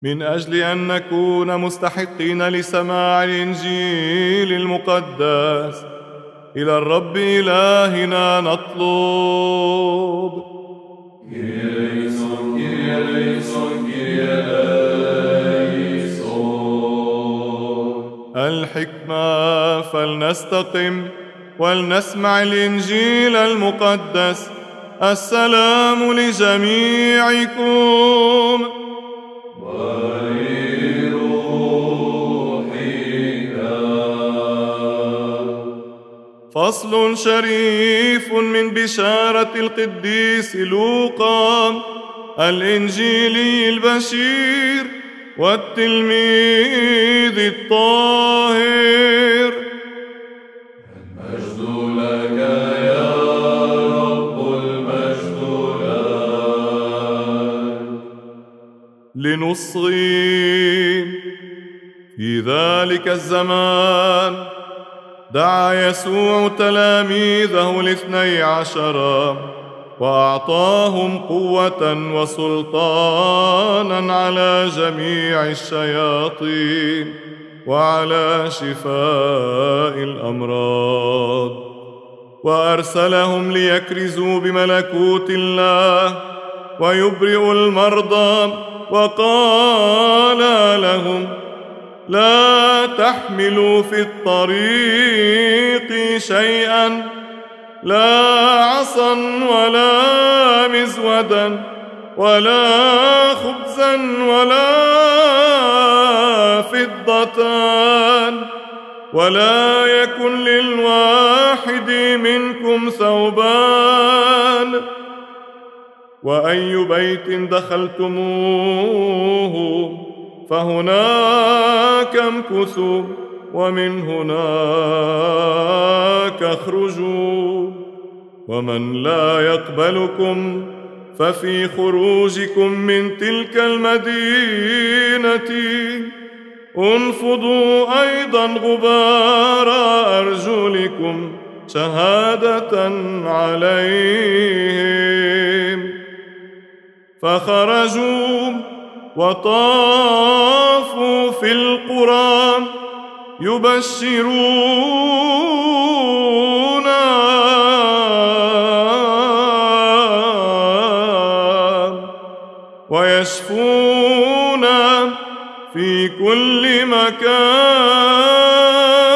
من أجل أن نكون مستحقين لسماع الإنجيل المقدس، إلى الرب إلهنا نطلب. الحكمة، فلنستقم ولنسمع الإنجيل المقدس. السلام لجميعكم. فصل شريف من بشارة القديس لوقا الإنجيلي البشير والتلميذ الطاهر. المجد لك يا رب، المجد لك. لنصغي. في ذلك الزمان دعا يسوع تلاميذه 12 وأعطاهم قوة وسلطانا على جميع الشياطين وعلى شفاء الأمراض، وأرسلهم ليكرزوا بملكوت الله ويبرئوا المرضى، وقال لهم: لا تحملوا في الطريق شيئا، لا عصا ولا مزودا ولا خبزا ولا فضة، ولا يكن للواحد منكم ثوبان. وأي بيت دخلتموه فهناك امكثوا، ومن هناك اخرجوا. ومن لا يقبلكم ففي خروجكم من تلك المدينة انفضوا أيضا غبار أرجلكم شهادة عليهم. فخرجوا وطافوا في القرى يبشرون ويشفون في كل مكان.